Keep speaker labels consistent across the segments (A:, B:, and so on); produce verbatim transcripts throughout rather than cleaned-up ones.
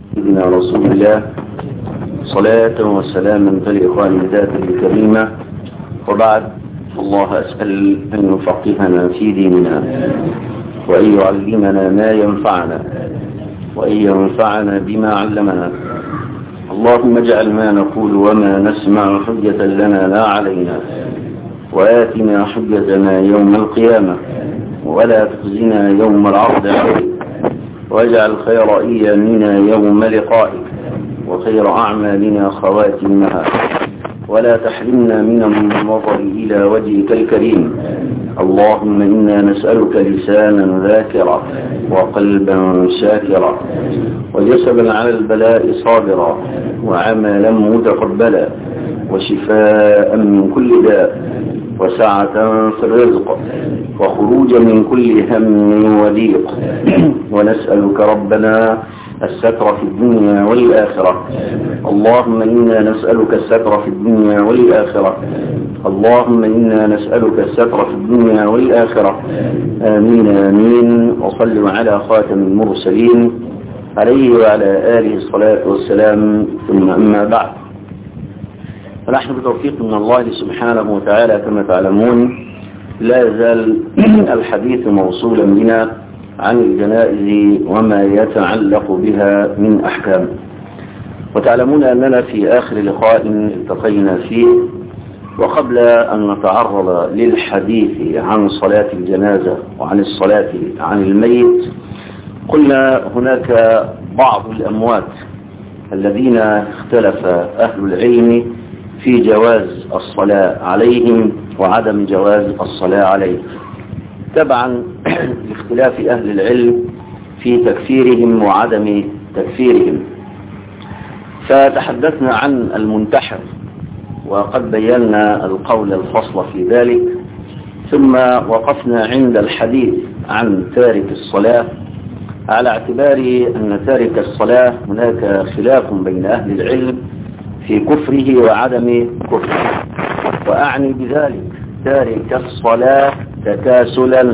A: سيدنا رسول الله صلاة وسلاما تليقان ذاته الكريمة، وبعد. الله أسأل أن يفقهنا في ديننا، وأن يعلمنا ما ينفعنا، وأن ينفعنا بما علمنا. اللهم اجعل ما نقول وما نسمع حجة لنا لا علينا، وآتنا حجتنا يوم القيامة، ولا تخزنا يوم العرض عليك، واجعل خير أيامنا يوم لقائك، وخير أعمالنا خواتمها، ولا تحرمنا من النظر إلى وجهك الكريم. اللهم إنا نسألك لسانا ذاكرا، وقلبا شاكرا، وجسدا على البلاء صابرا، وعملا متقبلا، وشفاء من كل داء، وسعة في الرزق، وخروجا من كل هم وضيق. ونسألك ربنا الستر في الدنيا والآخرة. اللهم إنا نسألك الستر في الدنيا والآخرة. اللهم إنا نسألك الستر في الدنيا والآخرة. آمين آمين. وصلوا على خاتم المرسلين عليه وعلى آله الصلاة والسلام. ثم أما بعد، فنحن بتوفيق من الله سبحانه وتعالى كما تعلمون لا يزال الحديث موصولا بنا عن الجنائز وما يتعلق بها من أحكام. وتعلمون أننا في آخر لقاء التقينا فيه، وقبل أن نتعرض للحديث عن صلاة الجنازة وعن الصلاة عن الميت، قلنا هناك بعض الأموات الذين اختلف أهل العلم في جواز الصلاة عليهم وعدم جواز الصلاة عليهم، تبعا لاختلاف أهل العلم في تكفيرهم وعدم تكفيرهم. فتحدثنا عن المنتحر، وقد بينا القول الفصل في ذلك، ثم وقفنا عند الحديث عن تارك الصلاة، على اعتبار أن تارك الصلاة هناك خلاف بين أهل العلم في كفره وعدم كفره. وأعني بذلك تارك الصلاة تكاسلا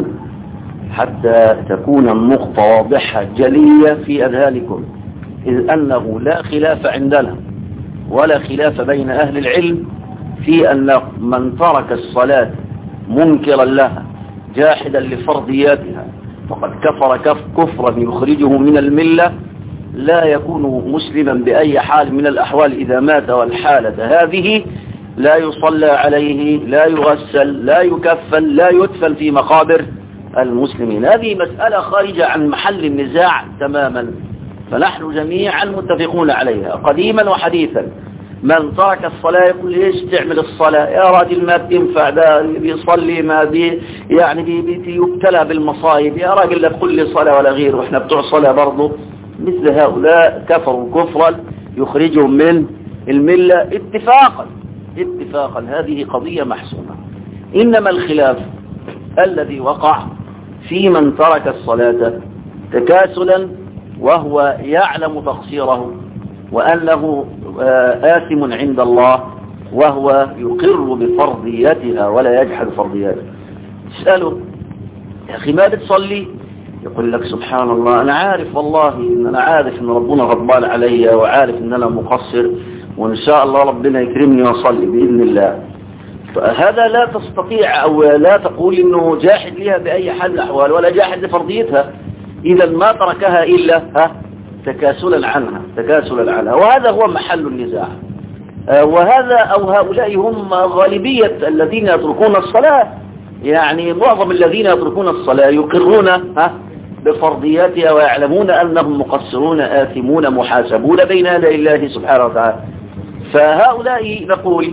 A: حتى تكون النقطة واضحة جلية في أذهانكم، إذ أنه لا خلاف عندنا ولا خلاف بين أهل العلم في أن من ترك الصلاة منكرا لها جاحدا لفرضياتها فقد كفر كف كفرا يخرجه من الملة، لا يكون مسلما بأي حال من الأحوال إذا مات، والحالة هذه لا يصلى عليه، لا يغسل، لا يكفن، لا يدفن في مقابر المسلمين. هذه مسألة خارجة عن محل النزاع تماما، فنحن جميعا متفقون عليها قديما وحديثا. من ترك الصلاة يقول ليش تعمل الصلاة يا راجل، ما بتنفع، ده بيصلي ما بي يعني بي بي يبتلى بالمصايب، يا راجل لا تقول لي صلاة ولا غير واحنا بتوع صلاة برضه. مثل هؤلاء كفروا كفرا يخرجهم من الملة اتفاقا اتفاقا. هذه قضية محسومة. إنما الخلاف الذي وقع في من ترك الصلاة تكاسلا وهو يعلم تقصيره وأنه آثم عند الله، وهو يقر بفرضيتها ولا يجحد فرضياتها. تسأله يا أخي ما بتصلي؟ يقول لك سبحان الله أنا عارف والله إن أنا عارف إن ربنا غضبان علي، وعارف إن أنا مقصر، وإن شاء الله ربنا يكرمني وأصلي بإذن الله. فهذا لا تستطيع أو لا تقول إنه جاحد لها بأي حال من الأحوال ولا جاحد لفرضيتها. إذا ما تركها إلا ها تكاسلا عنها تكاسلا عنها وهذا هو محل النزاع. وهذا أو هؤلاء هم غالبية الذين يتركون الصلاة، يعني معظم الذين يتركون الصلاة يقرون ها بفرضياتها ويعلمون أنهم مقصرون آثمون محاسبون بين يدي الله سبحانه وتعالى. فهؤلاء نقول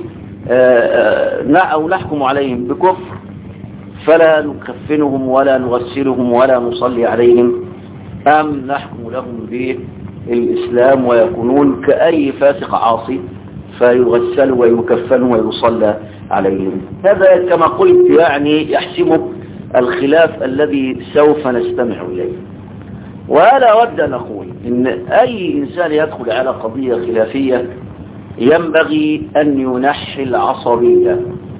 A: أو نحكم عليهم بكفر، فلا نكفنهم ولا نغسلهم ولا نصلي عليهم، أم نحكم لهم بالإسلام ويكونون كأي فاسق عاصي فيغسل ويكفن ويصلى عليهم. هذا كما قلت يعني يحسم الخلاف الذي سوف نستمع إليه. ولا أود أن أقول إن أي إنسان يدخل على قضية خلافية ينبغي أن ينحي العصبية،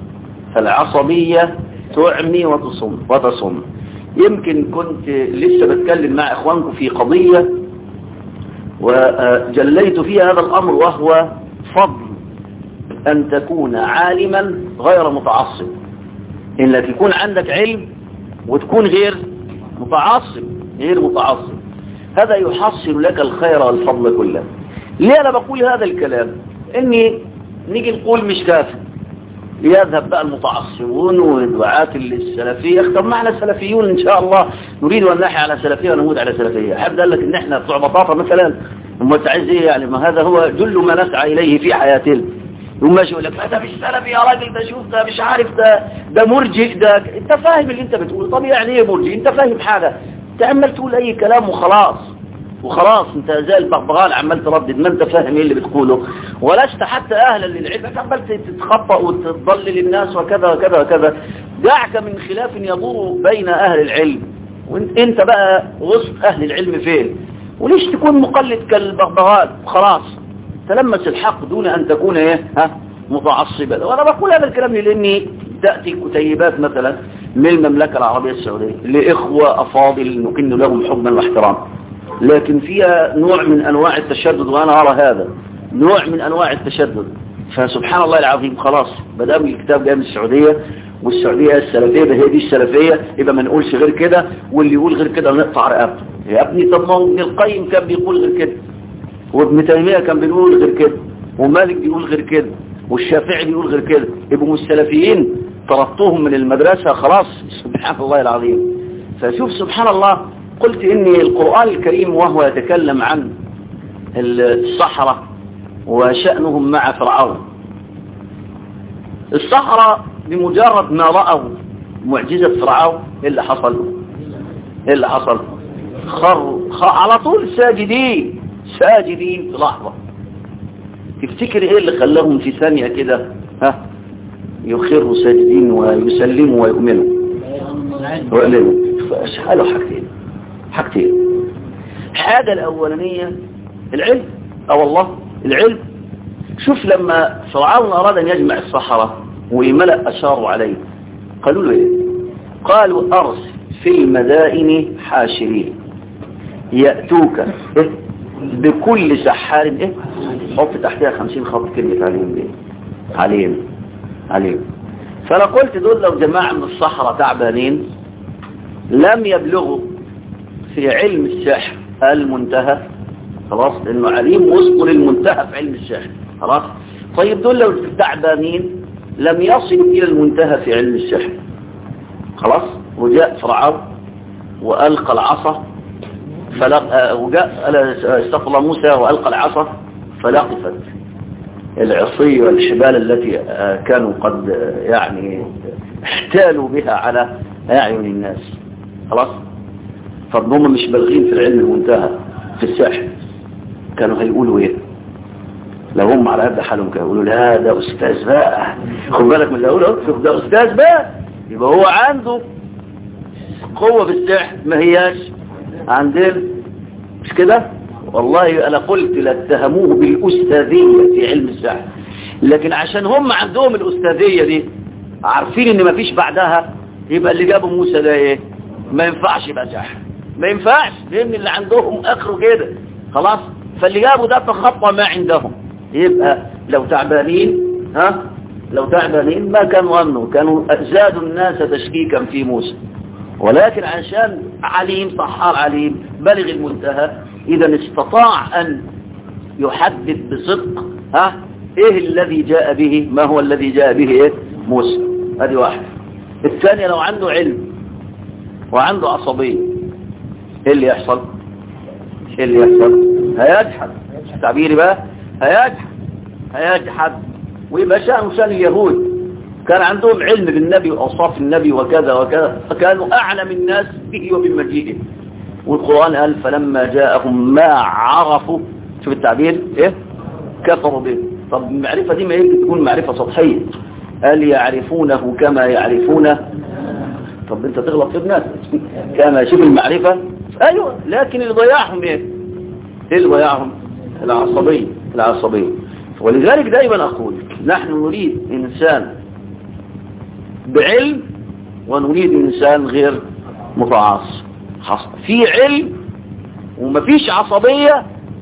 A: فالعصبية تعمي وتصم وتصم. يمكن كنت لسه بتكلم مع إخوانكم في قضية وجليت فيها هذا الأمر، وهو فضل أن تكون عالما غير متعصب، إنك يكون عندك علم وتكون غير متعصب غير متعصب هذا يحصل لك الخير والفضل كله. ليه أنا بقول هذا الكلام؟ إني نيجي نقول مش كافي، ليذهب بقى المتعصبون والدعاة السلفية. طب معنا السلفيون إن شاء الله نريد أن نحي على سلفية ونموت على سلفية. حد قال لك إن إحنا بتوع بطاطا مثلا؟ هم تعز إيه يعني؟ ما هذا هو جل ما نسعى إليه في حياتنا. يوم ماشي يقول لك ده مش سلفي يا راجل، ده شوف ده مش عارف، ده ده مرجئ، ده انت فاهم اللي انت بتقول. طب يعني ايه مرجئ؟ انت فاهم حاجه؟ انت عمال تقول اي كلام وخلاص وخلاص، انت زي البغبغان عمال تردد، ما انت فاهم ايه اللي بتقوله، ولست حتى اهلا للعلم، عمال تتخطأ وتضلل الناس وكذا وكذا وكذا. دعك من خلاف يدور بين اهل العلم، وانت بقى وسط اهل العلم فين؟ وليش تكون مقلد كالبغبغان وخلاص؟ تلمس الحق دون أن تكون إيه ها متعصبا. وأنا بقول هذا الكلام لأني تأتي كتيبات مثلا من المملكة العربية السعودية لإخوة أفاضل نكن لهم حبا واحترام، لكن فيها نوع من أنواع التشدد، وأنا أرى هذا نوع من أنواع التشدد. فسبحان الله العظيم، خلاص بدأوا الكتاب جاي من السعودية، والسعودية السلفية ده هي دي السلفية، يبقى ما نقولش غير كده، واللي يقول غير كده نقطع رقبته. يا ابني طب ما ابن القيم كان بيقول غير كده، وابن تيمية كان بيقول غير كده، ومالك بيقول غير كده، والشافعي بيقول غير كده. يبقوا السلفيين طردتهم من المدرسة خلاص؟ سبحان الله العظيم. فشوف سبحان الله، قلت إن القرآن الكريم وهو يتكلم عن السحرة وشأنهم مع فرعون، السحرة بمجرد ما رأوا معجزة فرعون ايه اللي حصل؟ ايه اللي حصل؟ خر, خر على طول ساجدين ساجدين في لحظة. تفتكر ايه اللي خلاهم في ثانية كده ها يخروا ساجدين ويسلموا ويؤمنوا ويؤمنوا؟ قالوا حاجتين حاجتين حاجة الأولانية العلم. اه والله العلم. شوف لما فرعون أراد أن يجمع السحرة وملأ أشاروا عليه، قالوا له ايه؟ قالوا أرسل في المدائن حاشرين يأتوك إيه؟ بكل سحار ايه؟ حط تحتها خمسين خط كلمة عليهم ايه؟ عليهم عليهم. فأنا قلت دول لو جماعة من السحرة تعبانين لم يبلغوا في علم السحر المنتهى، خلاص، لأنه عليم وصلوا للمنتهى في علم السحر، خلاص. طيب دول لو تعبانين لم يصلوا إلى المنتهى في علم السحر، خلاص. وجاء فرعون وألقى العصا فلق... وجاء استغفر الله موسى وألقى العصا فلقفت العصي والحبال التي كانوا قد يعني احتالوا بها على أعين الناس، خلاص. فهم مش بالغين في العلم المنتهى في السحر، كانوا هيقولوا ايه لو هم على قد حالهم؟ كانوا يقولوا لا ده أستاذ بقى، خد بالك من اللي أقوله، ده أستاذ بقى، يبقى هو عنده قوة بالسحر ما هياش عندنا، مش كده؟ والله أنا قلت لاتهموه بالأستاذية في علم السحر، لكن عشان هم عندهم الأستاذية دي عارفين إن ما فيش بعدها، يبقى اللي جابوا موسى ده إيه؟ ما ينفعش يبقى سحر، ما ينفعش، لأن اللي عندهم آخره كده، خلاص. فاللي جابوا ده تخطى ما عندهم. يبقى لو تعبانين ها لو تعبانين ما كانوا أمنوا، كانوا زادوا الناس تشكيكا في موسى، ولكن عشان عليم سحار عليم بلغ المنتهى، إذا استطاع أن يحدد بصدق ها إيه الذي جاء به، ما هو الذي جاء به إيه؟ موسى. هذه واحد. الثانية لو عنده علم وعنده عصبية إيه اللي يحصل؟ إيه اللي يحصل؟ هيجحد، تعبيري بقى، هيجحد هيجحد ويبقى شأن شأن اليهود، كان عندهم علم بالنبي وأوصاف النبي وكذا وكذا، فكانوا أعلم الناس به وبمجيئه. والقرآن قال فلما جاءهم ما عرفوا، شوف التعبير إيه؟ كفروا به. طب المعرفة دي ما يمكن تكون معرفة سطحية، قال يعرفونه كما يعرفونه. طب انت تغلط في ابنك كما شوف المعرفة، ايوه، لكن اللي ضيعهم ايه؟ ايه اللي ضيعهم؟ العصبية العصبية. ولذلك دائما اقول نحن نريد انسان بعلم ونريد انسان غير متعصب. في علم ومفيش عصبية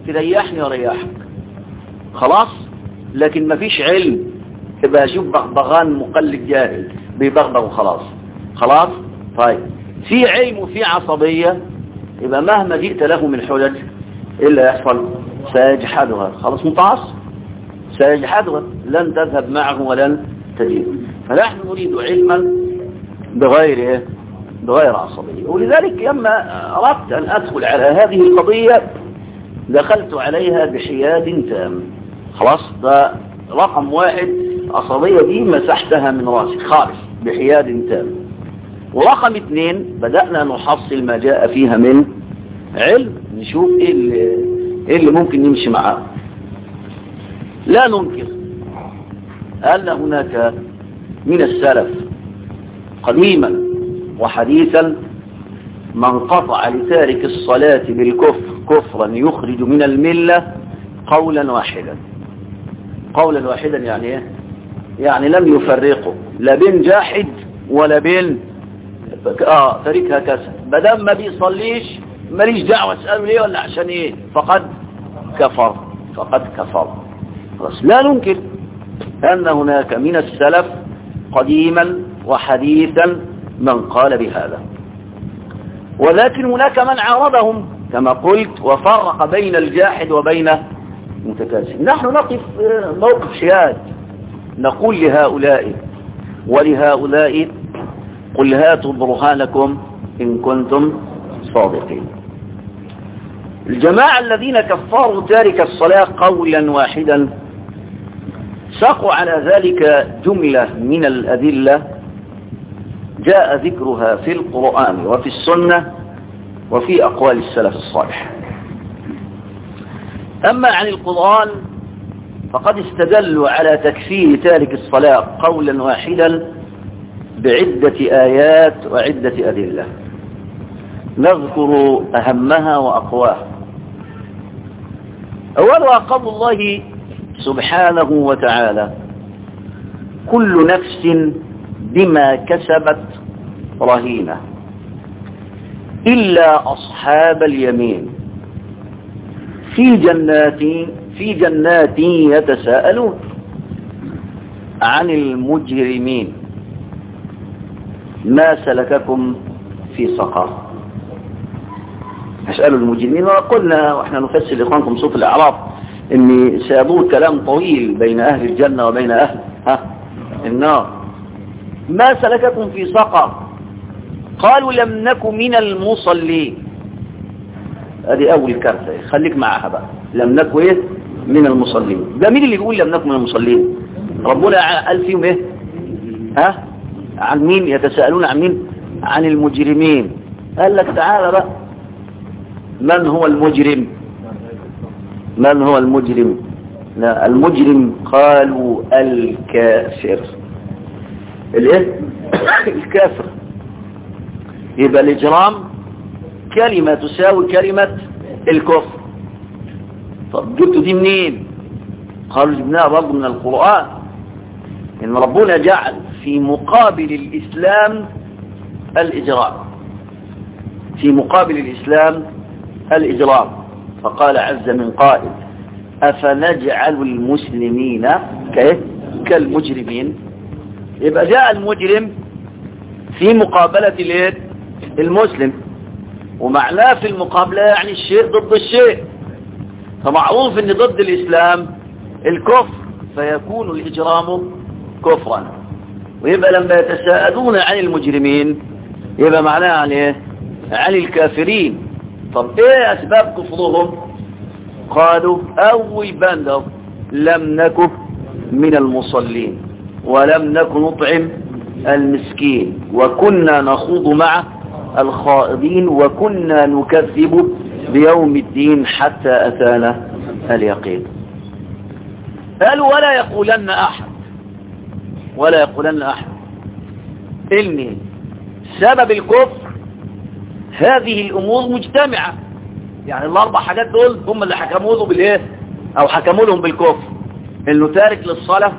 A: تريحني وريحك خلاص، لكن مفيش علم تبقى شوف بغبغان مقلد جاهل بيبغبغ وخلاص. خلاص طيب في علم وفي عصبية، يبقى مهما جئت له من حجج إلا يحصل سيجحدها، خلاص متعصب سيجحدها، لن تذهب معه ولن تجيب. فنحن نريد علما بغير إيه؟ بغير عصبية. ولذلك لما أردت أن أدخل على هذه القضية دخلت عليها بحياد تام. خلاص ده رقم واحد، عصبية دي مسحتها من راسي خالص بحياد تام. ورقم اثنين بدأنا نحصل ما جاء فيها من علم، نشوف ايه اللي, إيه اللي ممكن نمشي معاه. لا ننكر أن هناك من السلف قديما وحديثا من قطع لتارك الصلاة بالكفر كفرا يخرج من الملة قولا واحدا. قولا واحدا يعني ايه؟ يعني لم يفرقوا لا بين جاحد ولا بين اه تاركها كسر، بدل ما بيصليش ماليش دعوه اساله ليه ولا عشان ايه، فقد كفر فقد كفر. خلاص لا ننكر ان هناك من السلف قديما وحديثا من قال بهذا، ولكن هناك من عارضهم كما قلت وفرق بين الجاحد وبين المتكاسل. نحن نقف موقف حياد، نقول لهؤلاء ولهؤلاء قل هاتوا برهانكم إن كنتم صادقين. الجماعة الذين كفروا تارك الصلاة قولا واحدا ساقوا على ذلك جملة من الأدلة جاء ذكرها في القرآن وفي السنة وفي أقوال السلف الصالح. أما عن القرآن فقد استدلوا على تكفير تارك الصلاة قولا واحدا بعدة آيات وعدة أدلة، نذكر أهمها وأقواها. أولها قول الله سبحانه وتعالى كل نفس بما كسبت رهينة إلا أصحاب اليمين في جنات في جنات يتساءلون عن المجرمين ما سلككم في سقر. اسألوا المجرمين، وقلنا واحنا نفسر لإخوانكم صوت الأعراف ان سيدور كلام طويل بين أهل الجنة وبين أهل ها النار. ما سلككم في سقر قالوا لم نكن من المصلين. هذه أول كارثة، خليك معها بقى. لم نكن إيه من المصلين. ده مين اللي يقول لم نكن من المصلين؟ ربنا قال فيهم إيه؟ ها؟ عن مين يتساءلون؟ عن مين؟ عن المجرمين. قال لك تعالى بقى، من هو المجرم؟ من هو المجرم؟ لا المجرم قالوا الكافر. الايه؟ الكافر. يبقى الإجرام كلمة تساوي كلمة الكفر. طب جبتوا دي منين؟ قالوا جبناها برضه من القرآن، إن ربنا جعل في مقابل الإسلام الإجرام، في مقابل الإسلام الإجرام. فقال عز من قائل أفنجعل المسلمين كالمجرمين. يبقى جاء المجرم في مقابلة المسلم، ومعناه في المقابلة يعني الشيء ضد الشيء، فمعروف ان ضد الإسلام الكفر، فيكون الإجرام كفرا. ويبقى لما يتساءلون عن المجرمين يبقى معناه عن ايه؟ عن الكافرين. طب ايه اسباب كفرهم؟ قالوا اول بند لم نكن من المصلين ولم نكن نطعم المسكين وكنا نخوض مع الخائضين وكنا نكذب بيوم الدين حتى أتانا اليقين. قالوا ولا يقولن أحد ولا يقولن أحد إن سبب الكفر هذه الأمور مجتمعة، يعني الأربع حاجات دول هم اللي حكموا له بالإيه أو حكموا لهم بالكفر، إنه تارك للصلاة،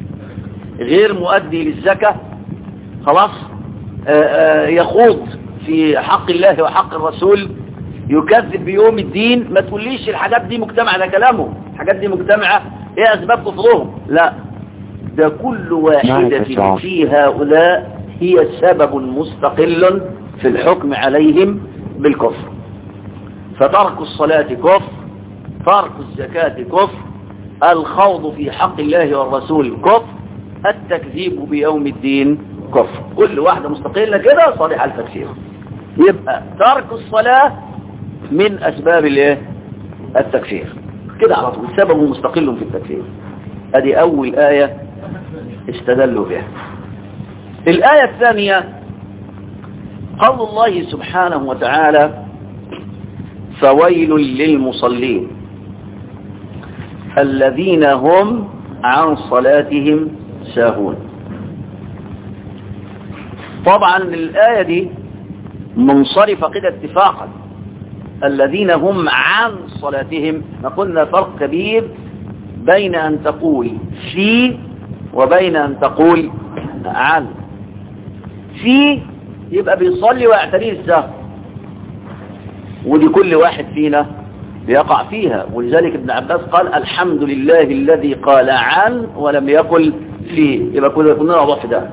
A: غير مؤدي للزكاة، خلاص آآ آآ يخوض في حق الله وحق الرسول، يكذب بيوم الدين، ما تقوليش الحاجات دي مجتمعة، ده كلامه الحاجات دي مجتمعة، ايه اسباب كفرهم؟ لا، ده كل واحدة في هؤلاء هي سبب مستقل في الحكم عليهم بالكفر. فترك الصلاة كفر، ترك الزكاة كفر، الخوض في حق الله والرسول كفر، التكذيب بيوم الدين كفر. كل واحدة مستقلة كده صالحة التكفير. يبقى ترك الصلاة من أسباب الايه؟ التكفير كده على طول، سبب مستقل في التكفير. ادي أول آية استدلوا بها. الآية الثانية قول الله سبحانه وتعالى فويل للمصلين الذين هم عن صلاتهم ساهون. طبعا الآية دي منصرفة كده اتفاقا، الذين هم عن صلاتهم. قلنا فرق كبير بين أن تقول في وبين أن تقول عن. في يبقى بيصلي ويعتريه السهو، ودي كل واحد فينا بيقع فيها، ولذلك ابن عباس قال الحمد لله الذي قال عن ولم يقل فيه. يبقى كلنا نوضع في ده.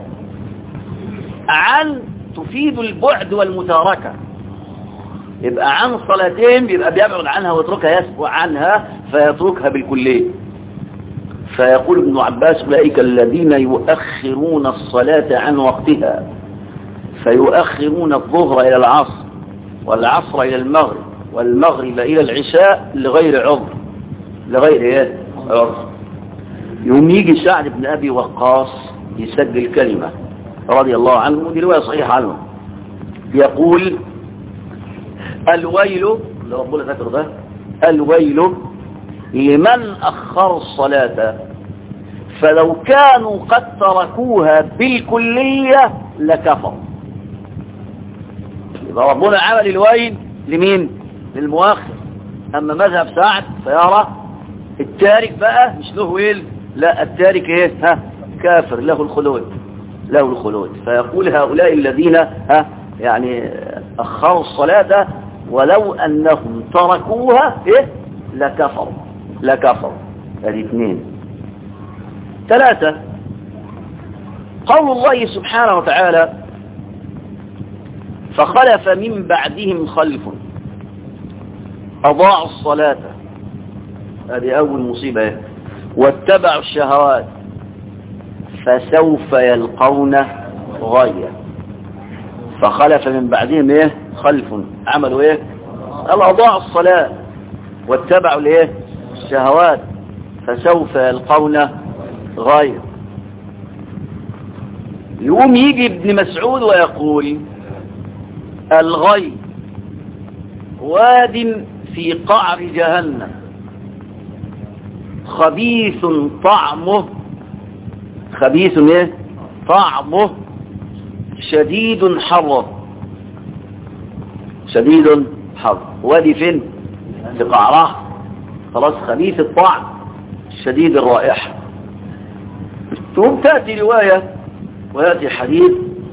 A: عن تفيد البعد والمتاركة، يبقى عن صلاتين يبقى بيبعد عنها ويتركها، يسبع عنها فيتركها بالكلية. فيقول ابن عباس أولئك الذين يؤخرون الصلاة عن وقتها، فيؤخرون الظهر إلى العصر والعصر إلى المغرب والمغرب إلى العشاء لغير عذر، لغير ايه عذر. يوم يجي سعد بن أبي وقاص يسجل كلمة رضي الله عنه، ودي رواية صحيحة عنه، يقول الويل، لو ربنا ذكر ده، الويل لمن أخر الصلاة فلو كانوا قد تركوها بالكلية لكفر. يبقى ربنا عمل الويل لمين؟ للمؤخر. أما مذهب سعد فيرى التارك بقى مش له ويل، لا التارك ايه؟ ها كافر له الخلود، له الخلود. فيقول هؤلاء الذين ها يعني أخروا الصلاة ولو أنهم تركوها إيه؟ لكفروا لكفروا. هذه اثنين. ثلاثة قول الله سبحانه وتعالى فخلف من بعدهم خلف أضاعوا الصلاة، هذه أول مصيبة، واتبعوا الشهوات فسوف يلقون غيا. فخلف من بعدهم ايه؟ خلف عملوا ايه؟ أضاعوا الصلاة واتبعوا الايه؟ الشهوات فسوف يلقون غيا. يقوم يجي ابن مسعود ويقول الغي واد في قعر جهنم خبيث طعمه، خبيث ايه؟ طعمه شديد حر، شديد حر. وادي فين؟ في قعره، خلاص، خبيث الطعم شديد الرائحة. ثم تأتي رواية ويأتي حديث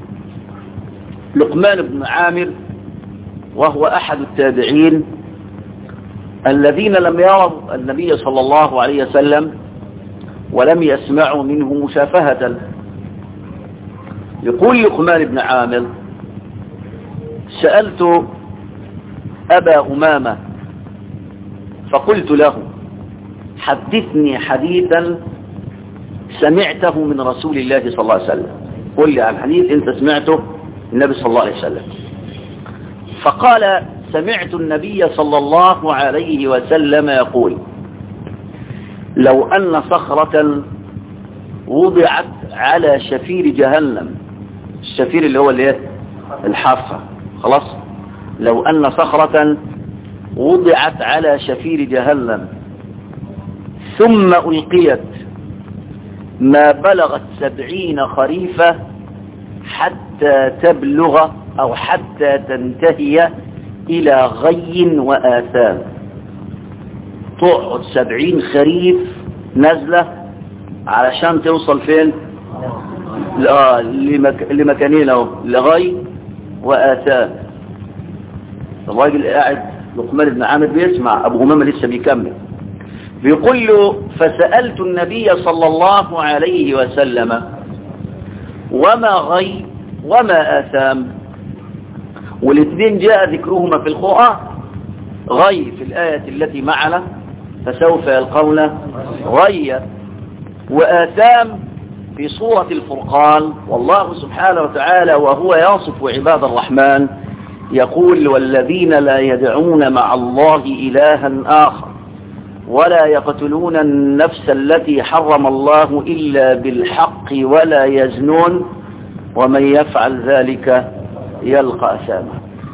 A: لقمان بن عامر وهو أحد التابعين الذين لم يروا النبي صلى الله عليه وسلم ولم يسمعوا منه مشافهة. يقول لقمان بن عامر سألت أبا أمامة فقلت له حدثني حديثا سمعته من رسول الله صلى الله عليه وسلم، قل لي عن حديث انت سمعته النبي صلى الله عليه وسلم. فقال سمعت النبي صلى الله عليه وسلم يقول لو أن صخرة وضعت على شفير جهنم، الشفير اللي هو الايه؟ الحافة، خلاص، لو أن صخرة وضعت على شفير جهنم ثم ألقيت ما بلغت سبعين خريفة حتى تبلغ أو حتى تنتهي إلى غي وآثام، تقعد سبعين خريف نزلة علشان توصل فين؟ لمك... لمكانين اهو، لغي وآثام. الراجل قاعد لقمان بن عامر بيسمع، أبو أمامة لسه بيكمل، بيقول له فسألت النبي صلى الله عليه وسلم وما غي وما آثام، والاثنين جاء ذكرهما في القرآن، غي في الآية التي معنا فسوف يلقون غي، وآثام في سورة الفرقان. والله سبحانه وتعالى وهو يصف عباد الرحمن يقول والذين لا يدعون مع الله إلها آخر ولا يقتلون النفس التي حرم الله إلا بالحق ولا يزنون ومن يفعل ذلك يلقى أثاما.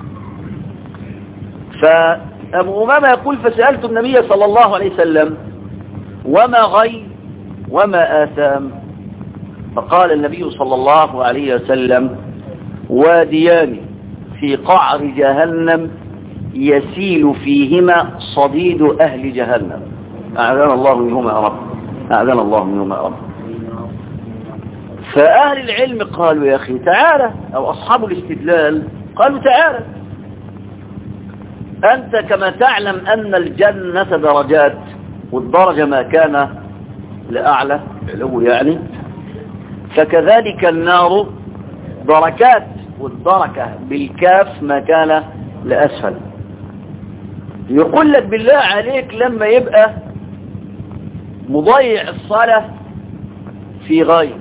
A: فأبو أمامة يقول فسألت النبي صلى الله عليه وسلم وما غي وما آثام، فقال النبي صلى الله عليه وسلم واديان في قعر جهنم يسيل فيهما صديد أهل جهنم، أعاذنا الله منهما يا رب، أعاذنا الله منهما يا رب. فأهل العلم قالوا يا أخي تعالى، أو أصحاب الاستدلال قالوا تعالى، أنت كما تعلم أن الجنة درجات، والدرجة ما كان لأعلى علو يعني، فكذلك النار دركات، والدركة بالكاف ما كان لأسفل. يقول لك بالله عليك لما يبقى مضيع الصلاة في غي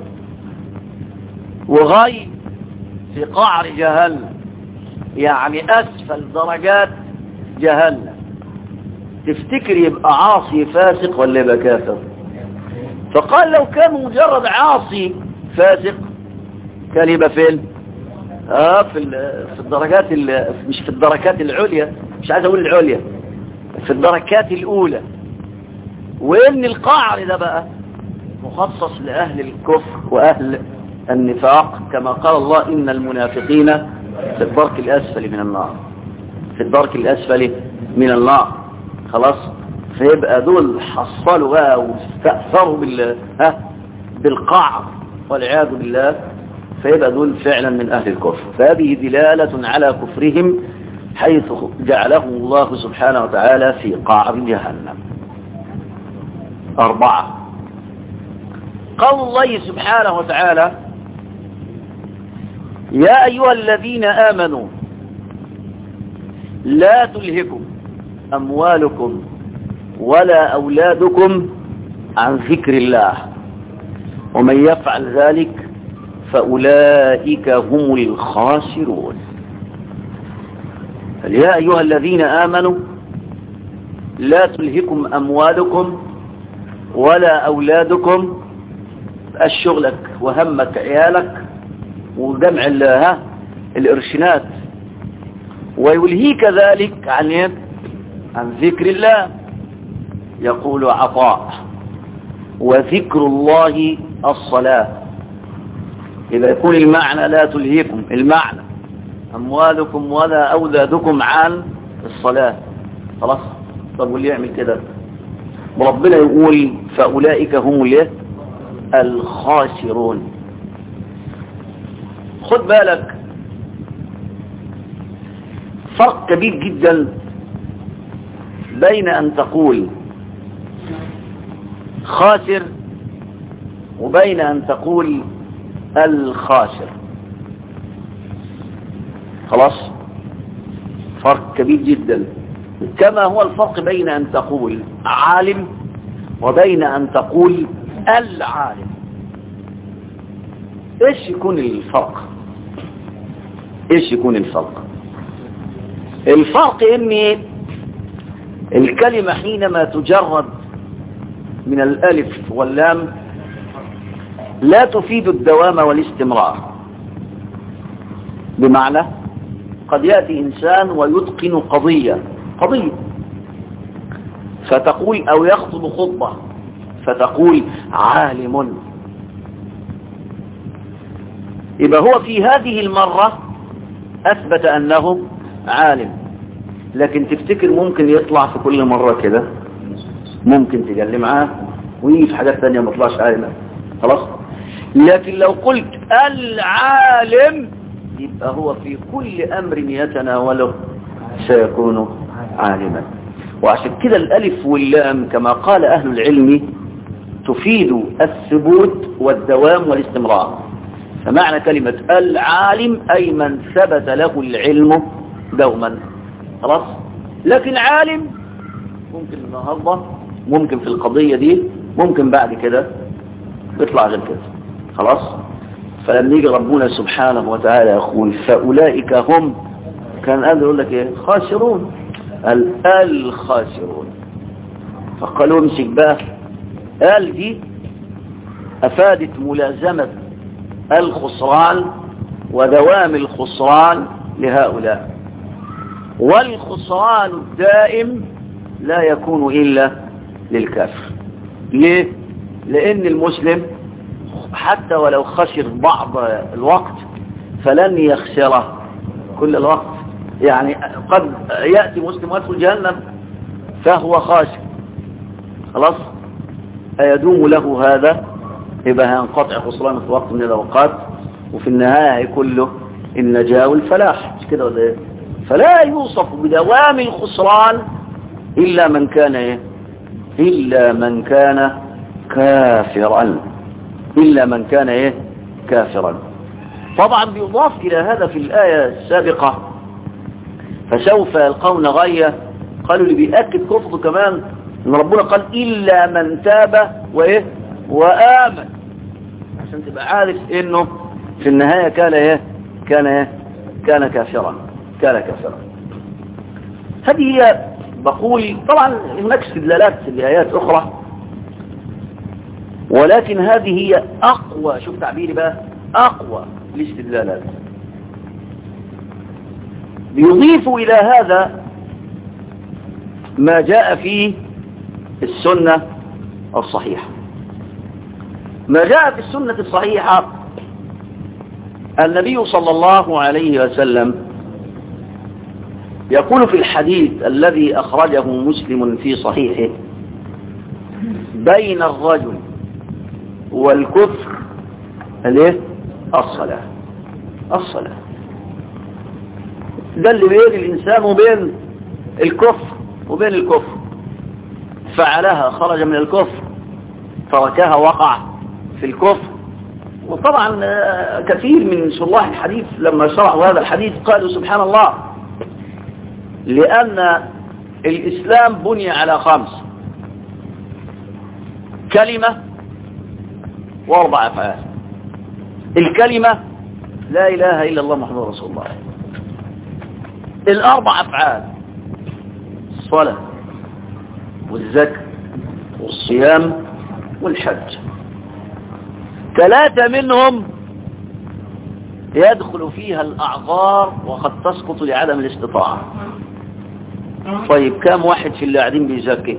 A: وغي في قعر جهنم، يعني أسفل درجات جهنم، تفتكر يبقى عاصي فاسق ولا يبقى كافر؟ فقال لو كان مجرد عاصي فاسق كان يبقى فين؟ آه في في الدرجات، مش في الدركات العليا، مش عايز اقول العليا، في الدركات الاولى. وان القعر ده بقى مخصص لاهل الكفر واهل النفاق، كما قال الله ان المنافقين في الدرك الاسفل من النار، في الدرك الاسفل من النار. خلاص، فيبقى دول حصلوا بقى واستأثروا بال ها بالقعر والعياذ بالله، فيبقى دول فعلا من أهل الكفر. فهذه دلالة على كفرهم حيث جعلهم الله سبحانه وتعالى في قعر جهنم. أربعة، قول الله سبحانه وتعالى يا أيها الذين آمنوا لا تلهكم أموالكم ولا أولادكم عن ذكر الله ومن يفعل ذلك فأولئك هم الخاسرون. يا أيها الذين آمنوا لا تلهكم أموالكم ولا أولادكم، الشغلك وهمك عيالك وجمع الإرشنات، ويلهيك ذلك عن عن ذكر الله. يقول عطاء وذكر الله الصلاة. إذا يكون المعنى لا تلهيكم، المعنى أموالكم ولا أولادكم عن الصلاة، خلاص. طب واللي يعمل كده ربنا يقول فأولئك هم الخاسرون. خد بالك، فرق كبير جدا بين أن تقول خاسر وبين أن تقول الخاسر. خلاص، فرق كبير جدا، كما هو الفرق بين أن تقول عالم وبين أن تقول العالم. ايش يكون الفرق؟ ايش يكون الفرق؟ الفرق ان الكلمة حينما تجرد من الالف واللام لا تفيد الدوام والاستمرار. بمعنى قد يأتي إنسان ويتقن قضية قضية فتقول، أو يخطب خطبة فتقول عالم، يبقى هو في هذه المرة أثبت أنه عالم. لكن تفتكر ممكن يطلع في كل مرة كده؟ ممكن تجلي معاه ويجي في حاجات تانية ما طلعش عالم، خلاص. لكن لو قلت العالم يبقى هو في كل أمر يتناوله سيكون عالما. وعشان كده الألف واللام كما قال أهل العلم تفيد الثبوت والدوام والاستمرار. فمعنى كلمة العالم أي من ثبت له العلم دوما. خلاص. لكن عالم ممكن النهارده، ممكن في القضية دي، ممكن بعد كده يطلع غير كده. خلاص. فلما يجي ربنا سبحانه وتعالى يقول فأولئك هم، كان قال يقول لك ايه؟ خاسرون. الخاسرون. فقالوا امسك بقى، قال دي أفادت ملازمة الخسران ودوام الخسران لهؤلاء، والخسران الدائم لا يكون إلا للكافر. ليه؟ لأن المسلم حتى ولو خسر بعض الوقت فلن يخسره كل الوقت. يعني قد يأتي مسلم ويدخل جهنم فهو خاسر. خلاص. أيدوم له هذا؟ يبقى هينقطع خسرانه في وقت من الأوقات، وفي النهاية هيكون له النجاة والفلاح. مش كده ولا ايه؟ فلا يوصف بدوام الخسران إلا من كان ايه؟ إلا من كان كافرا. إلا من كان ايه؟ كافرا. طبعا بيضاف إلى هذا في الآية السابقة فسوف يلقون غية. قالوا اللي بيأكد كفره كمان ان ربنا قال إلا من تاب وايه وآمن، عشان تبقى عارف انه في النهاية كان ايه؟ كان ايه؟ كان كافرا. كان كافرا. هذه هي، بقول طبعا هناك استدلالات لآيات أخرى، ولكن هذه هي أقوى، شوف تعبيري بقى، أقوى الاستدلالات. بيضيف إلى هذا ما جاء في السنة الصحيحة. ما جاء في السنة الصحيحة النبي صلى الله عليه وسلم يقول في الحديث الذي أخرجه مسلم في صحيحه: بين الرجل والكفر الايه؟ الصلاة. الصلاة ده اللي بين الإنسان وبين الكفر وبين الكفر. فعلها خرج من الكفر، تركها وقع في الكفر. وطبعا كثير من شراح الحديث لما شرحوا هذا الحديث قالوا سبحان الله، لأن الإسلام بني على خمس: كلمة واربع أفعال. الكلمة لا إله إلا الله محمد رسول الله. الأربع أفعال: الصلاة والزكاة والصيام والحج. ثلاثة منهم يدخل فيها الأعذار وقد تسقط لعدم الاستطاعة. طيب كم واحد في اللي قاعدين بيزكي؟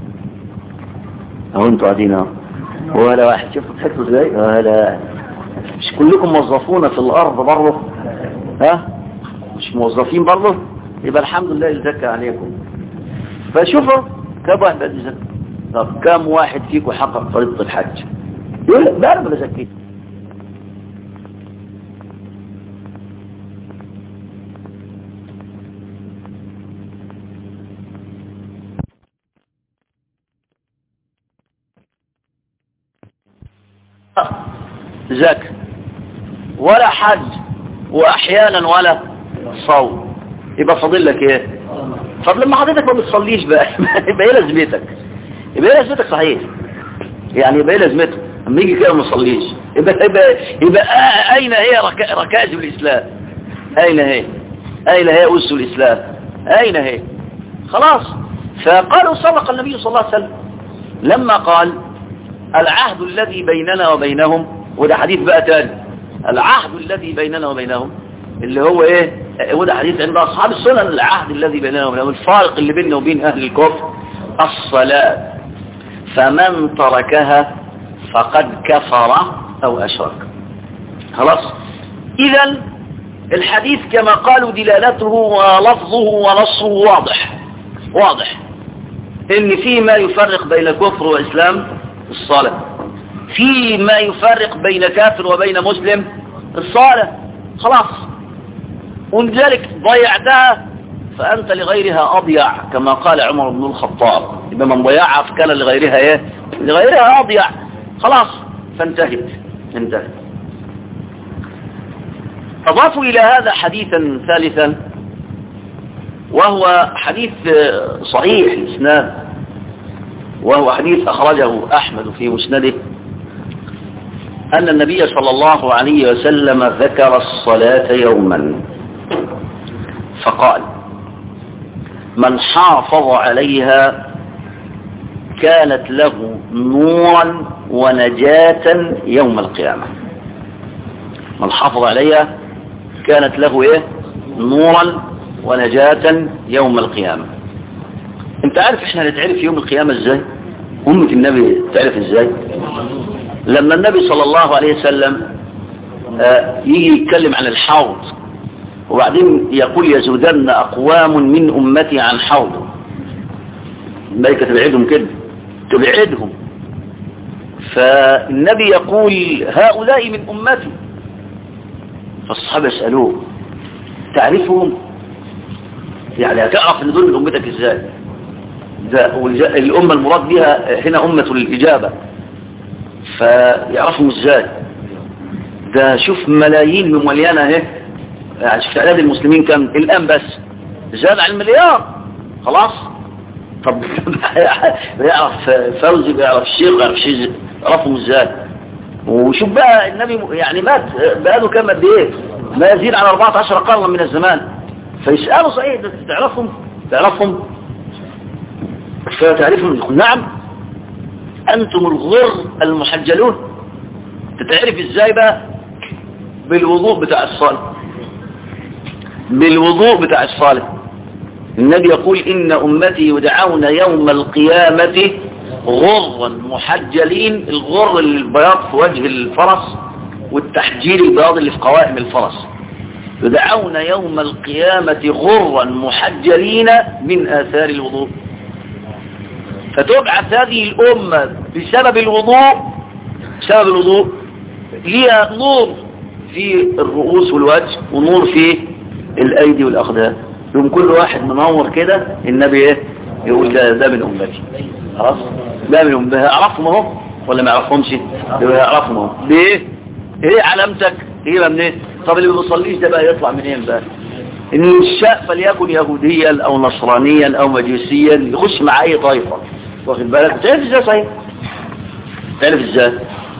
A: اهو انتوا قاعدين اهو، ولا واحد. شوفوا تحكوا ازاي؟ ولا مش كلكم موظفون في الارض برضه؟ ها مش موظفين برضه؟ يبقى الحمد لله يزكى عليكم. فشوفوا كم واحد بقى يزكي. طب كم واحد فيكم حقق فريضة الحج؟ يقول لك ده انا ما بزكيش. زكاة ولا حج واحيانا ولا صوم، يبقى فاضل لك ايه؟ طب لما حضرتك ما بتصليش بقى يبقى ايه لازمتك؟ يبقى ايه لازمتك؟ صحيح يعني يبقى ايه لازمتك اما يجي كده ما يصليش؟ يبقى يبقى, يبقى اين هي ركا... ركائز الاسلام؟ اين هي؟ اين هي اسس الاسلام؟ اين هي؟ خلاص. فقالوا صدق النبي صلى الله عليه وسلم لما قال: العهد الذي بيننا وبينهم، وده حديث بقى تاني، العهد الذي بيننا وبينهم اللي هو ايه؟ وده حديث عند اصحاب السنن، العهد الذي بيننا وبينهم، الفارق اللي بيننا وبين اهل الكفر الصلاة، فمن تركها فقد كفر او اشرك. خلاص. اذا الحديث كما قالوا دلالته ولفظه ونصه واضح واضح ان في ما يفرق بين كفر واسلام الصلاة، في ما يفرق بين كافر وبين مسلم الصلاة. خلاص. ولذلك ضيعتها فأنت لغيرها أضيع كما قال عمر بن الخطاب. يبقى من ضيعها فكان لغيرها إيه؟ لغيرها أضيع. خلاص فانتهت انتهت. أضافوا إلى هذا حديثا ثالثا، وهو حديث صحيح الإسناد، وهو حديث أخرجه أحمد في مسنده، أن النبي صلى الله عليه وسلم ذكر الصلاة يوما فقال: من حافظ عليها كانت له نورا ونجاة يوم القيامة. من حافظ عليها كانت له ايه؟ نورا ونجاة يوم القيامة. انت عارف احنا نتعرف يوم القيامة ازاي؟ أمة النبي تعرف ازاي؟ لما النبي صلى الله عليه وسلم آه يجي يتكلم عن الحوض، وبعدين يقول: يزودن أقوام من أمتي عن حوض. الملائكة تبعدهم كده، تبعدهم. فالنبي يقول: هؤلاء من أمتي. فالصحابة يسألوه: تعرفهم؟ يعني هتعرف ان دول من أمتك ازاي؟ ده الأمة المراد بها هنا أمة الإجابة، فيعرفهم ازاي؟ ده شوف ملايين مليانة اهي، يعني شوف تعداد المسلمين كم الآن بس زاد عن المليار. خلاص. طب بيعرف فوزي، بيعرف الشيخ، بيعرف الشيخ، يعرفهم ازاي؟ وشوف بقى النبي يعني مات بقاله كم قد ايه؟ ما يزيد على أربعة عشر قرنا من الزمان. فيسألوا: صحيح ده تعرفهم؟ تعرفهم؟ فتعرفهم؟ نعم. أنتم الغر المحجلون. تتعرف ازاي بقى؟ بالوضوء بتاع الصلاة. بالوضوء بتاع الصلاة. النبي يقول: إن أمتي يدعون يوم القيامة غرا محجلين. الغر البياض في وجه الفرس، والتحجير البياض اللي في قوائم الفرس. يدعون يوم القيامة غرا محجلين من آثار الوضوء. فتبعث هذه الأمة بسبب الوضوء، بسبب الوضوء ليها نور في الرؤوس والوجه، ونور في الأيدي والأقدام. يوم كل واحد منور كده، النبي ايه يقول: ده, ده من أمتي. خلاص، ده من أمتي. أعرفهم اهو ولا ما أعرفهمش؟ أعرفهم اهو. ليه؟ ايه علامتك؟ ايه منين؟ طب اللي ما بيصليش ده بقى يطلع منين بقى؟ ان الشاء فليكن يهوديا او نصرانيا او مجوسيا، يخش مع اي طائفه. واخد بالك؟ تعرف ازاي؟ صحيح تعرف ازاي؟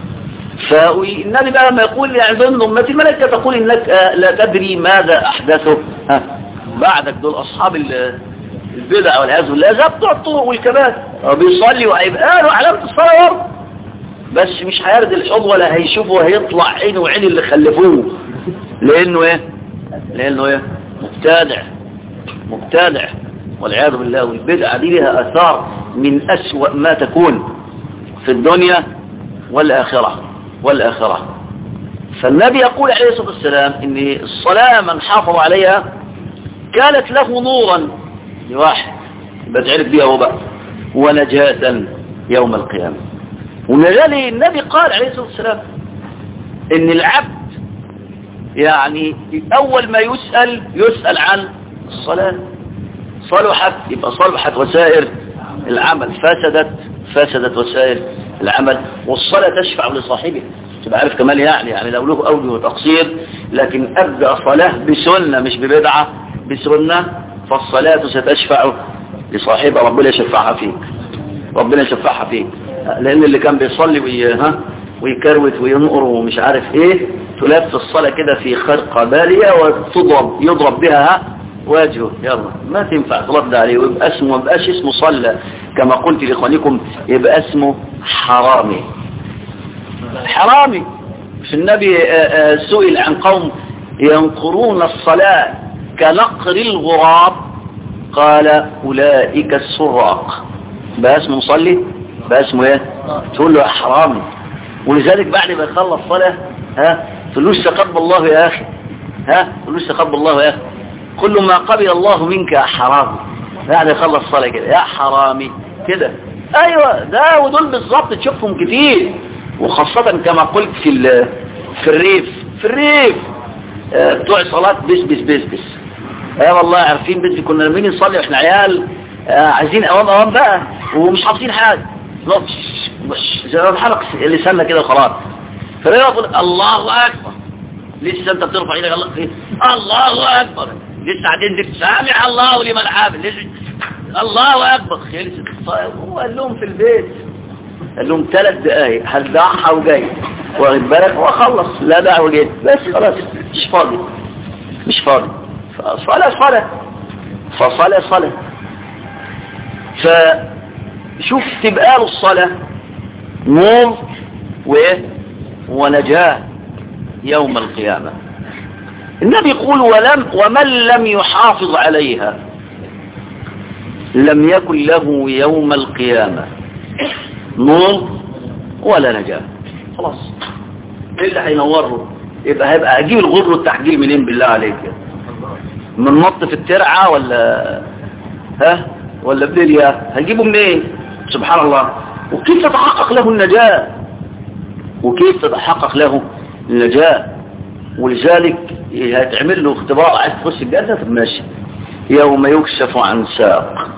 A: فالنبي بقى لما يقول: يعني ضمن امتي، الملائكه تقول: انك لا تدري ماذا احدثوا ها بعدك. دول اصحاب البدع والعياذ بالله، زي بتوع الطرق والكبات، بيصلي وهيبقى له علامه الصلاه برضه، بس مش هيرد الحوض ولا هيشوفه، هيطلع عينه وعين اللي خلفوه. لانه ايه؟ لانه ايه؟ مبتدع مبتدع والعياذ بالله. والبدعه دي لها اثار من اسوأ ما تكون في الدنيا والآخرة والآخرة. فالنبي يقول عليه الصلاة والسلام إن الصلاة من حافظ عليها كانت له نورا لواحد، يبقى تعرف بيها هو بقى، ونجاة يوم القيامة. ونجاة النبي قال عليه الصلاة والسلام إن العبد يعني أول ما يسأل يسأل عن الصلاة. صلحت يبقى صلحت وسائر العمل، فسدت فسدت وسائر العمل. والصلاة تشفع لصاحبه، تبقى عارف كمان يعني يعني لو له أوجه وتقصير، لكن أبدأ صلاة بسنة مش ببدعة، بسنة، فالصلاة ستشفع لصاحبها. ربنا يشفعها فيك، ربنا يشفعها فيك. لأن اللي كان بيصلي وي... ها ويكروت وينقر ومش عارف ايه، تلف الصلاة كده في خرقة بالية وتضرب يضرب بها واجهه، يلا ما تنفع ترد عليه، ويبقى اسمه ما بقاش اسمه صلى كما قلت لإخوانكم، يبقى اسمه حرامي. حرامي. مش النبي سئل عن قوم ينقرون الصلاة كنقر الغراب، قال أولئك السراق. بقى اسمه مصلي؟ بقى اسمه ايه؟ تقول له حرامي. ولذلك بعد ما يخلص صلاة ها تقولوش تقبل الله يا أخي، ها تقولوش تقبل الله يا أخي، كل ما قبل الله منك يا حرامي. بعد يخلص صلاة كده يا حرامي كده. ايوه ده ودول بالظبط تشوفهم كتير، وخاصة كما قلت في في الريف في الريف بتوع صلاة بس بس بس بس اه والله عارفين بنتي كنا لما نصلي واحنا عيال آه عايزين اوام اوام بقى ومش حافظين حاجه نطش زي ما بحرك لساننا كده خلاص فرينا يقول الله اكبر لسه انت بترفع ايدك الله فين الله اكبر لسه قاعدين سامع الله لمن حامد لسه الله اكبر هو قال لهم في البيت قال لهم ثلاث دقايق هرجعها وجاي واخد بالك وخلص لا دعوه وجيت بس خلاص مش فاضي مش فاضي فصلاه صلاه فصلاه صلاه فشوف تبقى له الصلاه نور وايه ونجاه يوم القيامه. النبي يقول ولم ومن لم يحافظ عليها لم يكن له يوم القيامه نور ولا نجاه. خلاص ايه اللي هينوره؟ يبقى هيبقى اجيب الغر والتحجيل منين بالله عليك؟ من نط في الترعه ولا ها ولا بليليا هنجيبه منين؟ سبحان الله. وكيف تتحقق له النجاه وكيف تتحقق له النجاه؟ ولذلك هتعمل له اختبار عايز تخش الجنه طب ماشي يوم يكشف عن ساق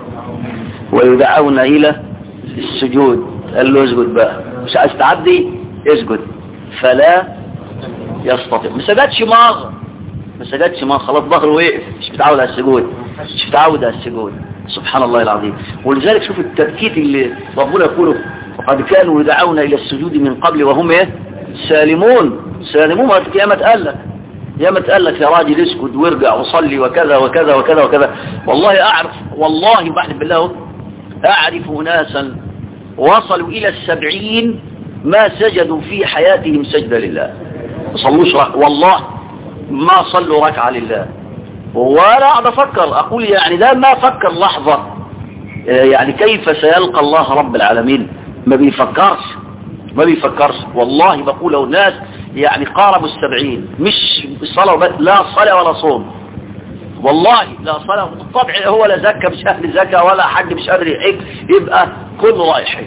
A: ويدعون الى السجود قال له اسجد بقى مش عايز تعدي اسجد فلا يستطيع. ما سجدش مره ما سجدش مره خلاص ظهره وقف مش متعود على السجود مش متعود على السجود. سبحان الله العظيم. ولذلك شوف التبكيت اللي ربنا يقوله وقد كانوا يدعون الى السجود من قبل وهم ايه سالمون سالمون. يا ما تقال لك يا ما تقال لك يا راجل اسكت وارجع وصلي وكذا وكذا وكذا وكذا. والله اعرف والله بحلف بالله اعرف ناسا وصلوا الى السبعين ما سجدوا في حياتهم سجدة لله ما صلوش رك... والله ما صلوا ركعة لله. ولا اقعد افكر اقول يعني ده ما فكر لحظة يعني كيف سيلقى الله رب العالمين ما بيفكرش ما بيفكرش. والله بقوله الناس يعني قاربوا السبعين مش صلاة بس لا صلاة ولا صوم والله لا صلاة بالطبع هو لا زكاة مش أهل زكاة ولا حج مش قادر يحج يبقى كله ضايع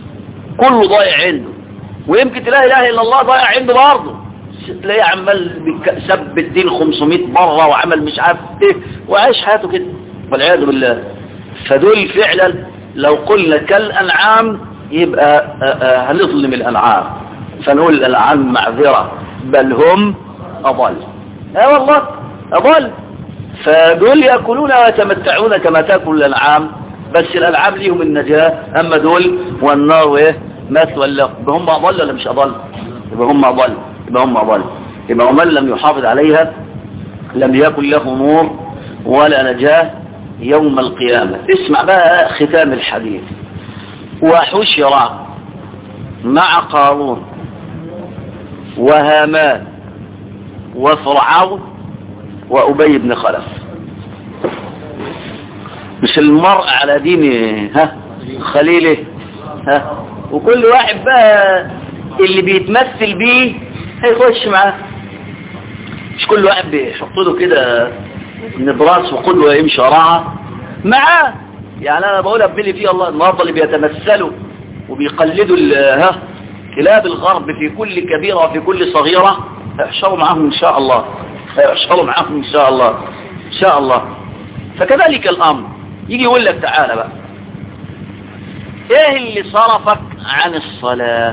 A: كله ضايع عنده. ويمكن لا إله إلا الله ضايع عنده برضه تلاقيه عمال سب الدين خمسمائة مرة وعمل مش عارف ايه وعايش حياته كده والعياذ بالله. فدول فعلا لو قلنا كالأنعام يبقى هنظلم الأنعام فنقول الأنعام معذرة بل هم أضل. اه والله أضل. فدول يأكلون ويتمتعون كما تأكل الأنعام بس الأنعام ليهم النجاة أما دول والنار ايه مثوى لهم. يبقى هم أضل ولا مش أضل؟ يبقى هم أضل يبقى هم أضل يبقى ومن لم يحافظ عليها لم يكن له نور ولا نجاة يوم القيامة. اسمع بقى ختام الحديث. وحشر مع قارون وهامان وفرعون وأبي بن خلف. مش المرء على دين ها خليله ها وكل واحد بقى اللي بيتمثل بيه هيخش معاه. مش كل واحد بيحط له كده نبراس وقدوة يمشي وراها معاه. يعني انا بقول ابني فيه الله النهارده اللي بيتمثلوا وبيقلدوا ها كلاب الغرب في كل كبيرة وفي كل صغيرة هيحشروا معاهم ان شاء الله هيحشروا معاهم ان شاء الله ان شاء الله. فكذلك الامر يجي يقول لك تعالى بقى ايه اللي صرفك عن الصلاة؟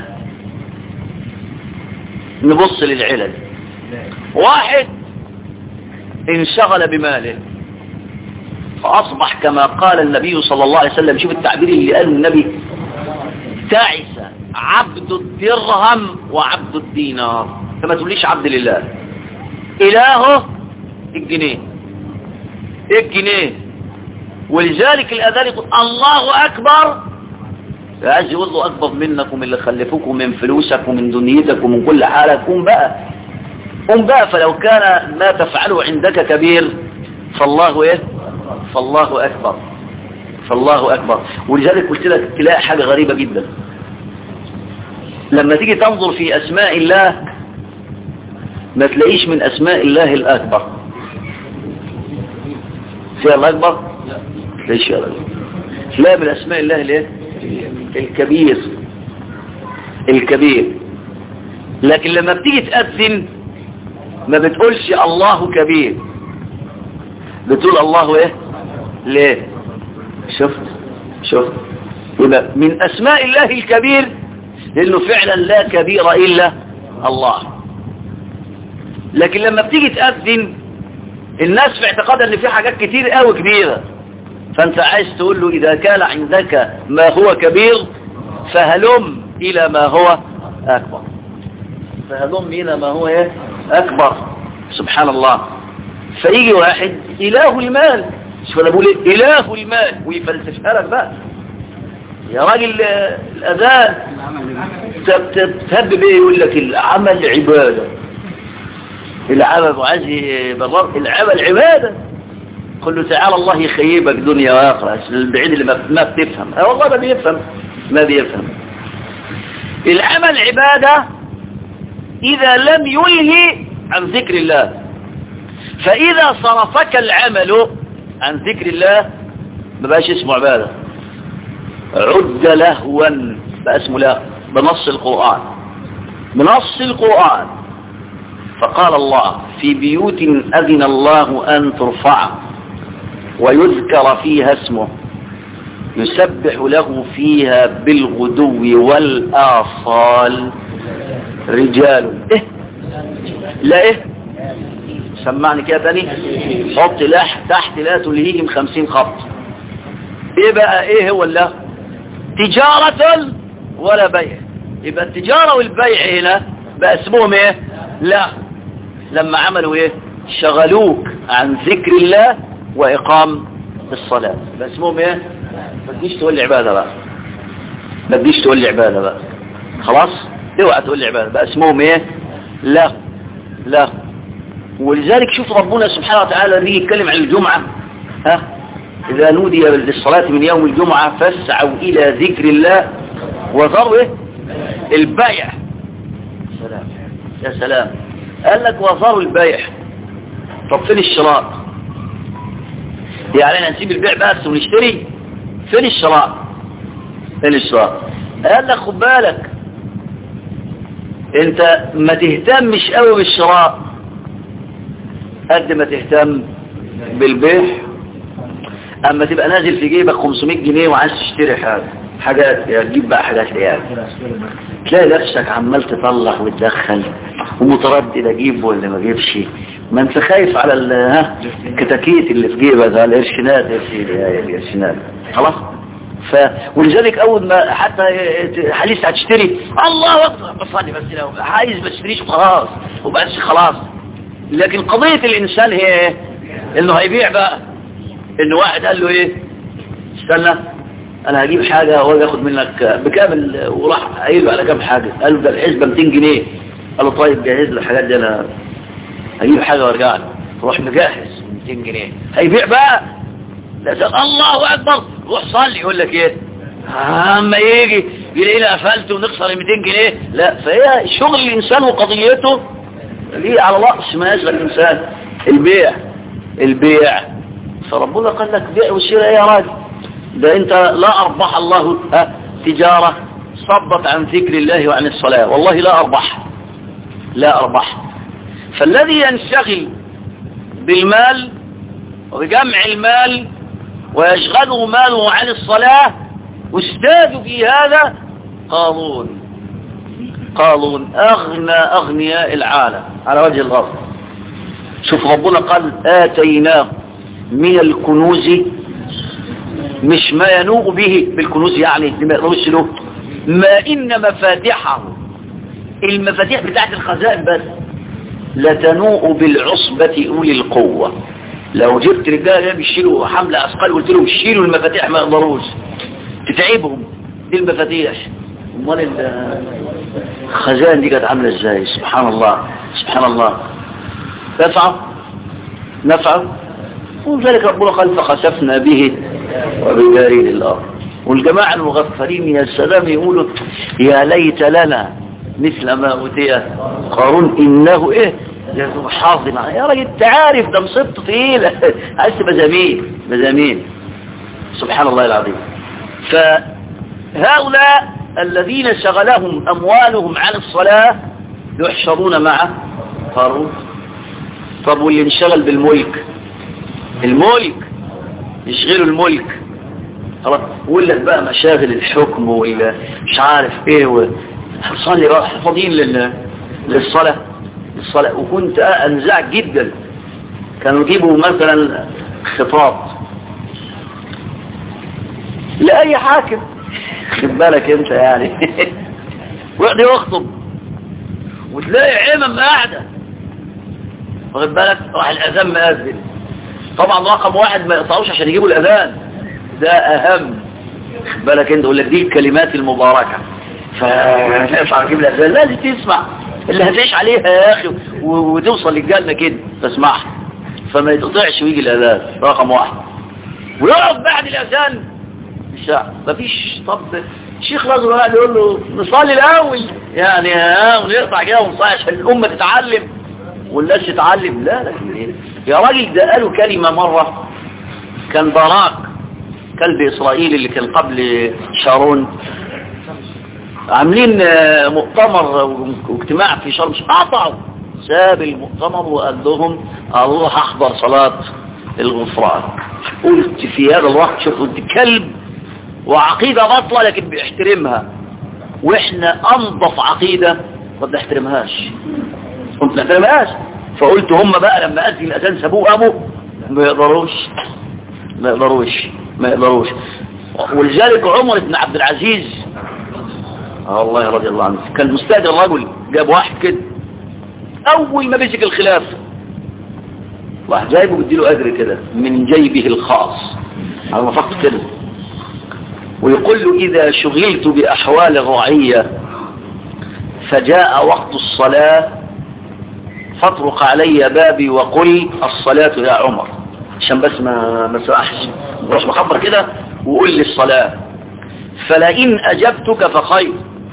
A: نبص للعلل. واحد انشغل بماله فأصبح كما قال النبي صلى الله عليه وسلم شوف التعبير اللي قاله النبي تعس عبد الدرهم وعبد الدينار. فما تقوليش عبد لله إلهه الجنيه الجنيه. ولذلك الأذان يقول الله أكبر عايز يقول له أكبر منك ومن اللي خلفوك ومن فلوسك ومن دنيتك ومن كل حالك قوم بقى قوم بقى. فلو كان ما تفعله عندك كبير فالله ايه فالله أكبر فالله أكبر. ولذلك قلت لك تلاقي حاجة غريبة جدا لما تيجي تنظر في أسماء الله ما تلاقيش من أسماء الله الأكبر. فيها الأكبر ليش يا رجل لا من أسماء الله الايه الكبير الكبير. لكن لما بتيجي تأذن ما بتقولش الله كبير بتقول الله ايه؟ ليه؟ شفت شفت يبقى من اسماء الله الكبير لانه فعلا لا كبير الا الله. لكن لما بتيجي تأذن الناس في اعتقاد ان في حاجات كتير قوي كبيرة، فانت عايز تقول له اذا كان عندك ما هو كبير فهلم الى ما هو اكبر، فهلم الى ما هو ايه اكبر. سبحان الله. فيجي واحد اله المال، شوف انا بقول ايه اله المال، ويفلسفها لك بقى يا راجل الاذان تهب بيه، يقول لك العمل عباده، العمل وعايز يبرر العمل عباده. قل له تعالى الله يخيبك دنيا واخره، البعيد اللي ما بتفهم. اه والله ما بيفهم ما بيفهم. العمل عباده اذا لم يلهي عن ذكر الله، فاذا صرفك العمل عن ذكر الله ما بقاش اسمه عباده، عد لهوا بقى اسمه له بنص القرآن، بنص القرآن. فقال الله في بيوت أذن الله أن ترفع ويذكر فيها اسمه يسبح له فيها بالغدو والآصال رجال إيه لا إيه سمعني كده تاني، حط لح تحت لا تلهيهم خمسين خط. ايه بقى ايه هو الله؟ تجارة ولا بيع. يبقى التجارة والبيع هنا بقى اسمهم ايه؟ لا. لما عملوا ايه؟ شغلوك عن ذكر الله واقام الصلاة، بقى اسمهم ايه؟ ما تجيش تقول لي عبادة بقى، ما تجيش تقول لي عبادة بقى، خلاص اوعى تقول لي عبادة، بقى اسمهم ايه؟ لا لا. ولذلك شوف ربنا سبحانه وتعالى لما يجي يتكلم عن الجمعة، ها إذا نودي للصلاة من يوم الجمعة فاسعوا إلى ذكر الله وذروا إيه؟ البيع. سلام يا سلام. قال لك وذروا البيع. طب فين الشراء؟ يعني نسيب البيع بس ونشتري؟ فين الشراء؟ فين الشراء؟ قال لك خد بالك انت ما تهتمش قوي بالشراء قد ما تهتم بالبيع. اما تبقى نازل في جيبك خمسمائة جنيه وعايز تشتري حاجة حاجات يا تجيب بقى حاجات يعني تلاقي نفسك عمال تطلع وتدخل ومتردد اجيب ولا ما اجيبش، ما انت خايف على ها الكتاكيت اللي في جيبك، على القرشينات يا سيدي يا القرشينات خلاص. ف ولذلك اول ما حتى لسه هتشتري الله اكبر بصلي بس لو عايز ما تشتريش وخلاص وبس خلاص. لكن قضية الانسان هي ايه؟ انه هيبيع بقى، انه واحد قال له ايه استنى انا هجيب حاجة واجي اخد منك بكامل، وراح قايل له على كام حاجة، قال له ده الحسبة مئتين جنيه، قال له طيب جهز له الحاجات دي انا هجيب حاجة وارجع له، روح مجهز مئتين جنيه. هيبيع بقى لا الله اكبر روح صلي، يقول لك ايه اما يجي يلاقينا قفلت ونخسر مئتين جنيه. لا، فهي شغل الانسان وقضيته ليه على رأس ما يشغل الانسان البيع البيع. فربنا قال لك بيع وشراء يا راجل، ده انت لا اربح الله ها تجارة صدت عن ذكر الله وعن الصلاة، والله لا اربح لا اربح. فالذي ينشغل بالمال وبجمع المال ويشغله ماله عن الصلاة واستاذوا في هذا قارون. قارون أغنى أغنياء العالم على وجه الأرض. شوف ربنا قال آتيناه من الكنوز، مش ما ينوء به بالكنوز يعني لما يقولش له، ما إن مفاتيحه المفاتيح بتاعت الخزائن بس لتنوء بالعصبة أولي القوة. لو جبت رجاله بيشيلوا حملة أثقال وقلت لهم شيلوا المفاتيح ما يقدروش، تتعبهم دي المفاتيح. امال الخزائن دي كانت عامله ازاي؟ سبحان الله سبحان الله. نفعه نفعه ولذلك ربنا قال فخسفنا به وبداره الارض. والجماعه المغفلين يا سلام يقولوا يا ليت لنا مثل ما اوتي قارون انه ايه يا حاضر يا راجل انت عارف ده مصيبته ثقيله عايز تبقى زميل بزميل. سبحان الله العظيم. فهؤلاء الذين شغلهم اموالهم عن الصلاه يحشرون مع قارون. طب واللي انشغل بالملك الملك، يشغلوا الملك خلاص. ويقول لك بقى مشاغل الحكم ولا مش عارف ايه، صلي بقى فاضيين لل... للصلاة الصلاة. وكنت انزعج جدا، كانوا يجيبوا مثلا خطاب لأي حاكم، خد بالك انت يعني ويقعد يخطب وتلاقي عمم قاعدة، واخد بالك، راح الأذان مأذن. طبعا رقم واحد ما يقطعوش عشان يجيبوا الأذان، ده أهم، خد بالك انت. يقول لك دي الكلمات المباركة، فنفع نجيب الأذان لازم تسمع اللي هتعيش عليها يا أخي وتوصل للجنة كده تسمعها، فما يتقطعش ويجي الأذان رقم واحد. ويقعد بعد الأذان الشعب مفيش. طب الشيخ لازم قاعد يقول له نصلي الأول يعني ها، ونقطع كده ونصلي عشان الأمة تتعلم والناس تتعلم. لا لا يا راجل، ده قالوا كلمة مرة، كان باراك كلب إسرائيل اللي كان قبل شارون عاملين مؤتمر واجتماع في شرم الشيخ، قطعوا ساب المؤتمر وقال لهم اروح احضر صلاة الغفران. قلت في هذا الوقت شوفوا انت كلب وعقيدة بطلة لكن بيحترمها، واحنا انضف عقيدة ما بنحترمهاش ما بنحترمهاش. فقلت هم بقى لما اذن الاذان سابوه ابو ما يقدروش ما يقدروش ما يقدروش ولذلك عمر بن عبد العزيز الله رضي الله عنه كان مستاجر رجل، جاب واحد كده اول ما مسك الخلافه واحد جايبه بيديله اجر كده من جيبه الخاص على ما فقط كده، ويقول له اذا شغلت باحوال الرعيه فجاء وقت الصلاه فاطرق علي بابي وقل الصلاه يا عمر، عشان بس ما ما سرحش مش مخبر كده، وقول لي الصلاه، فلئن اجبتك فخير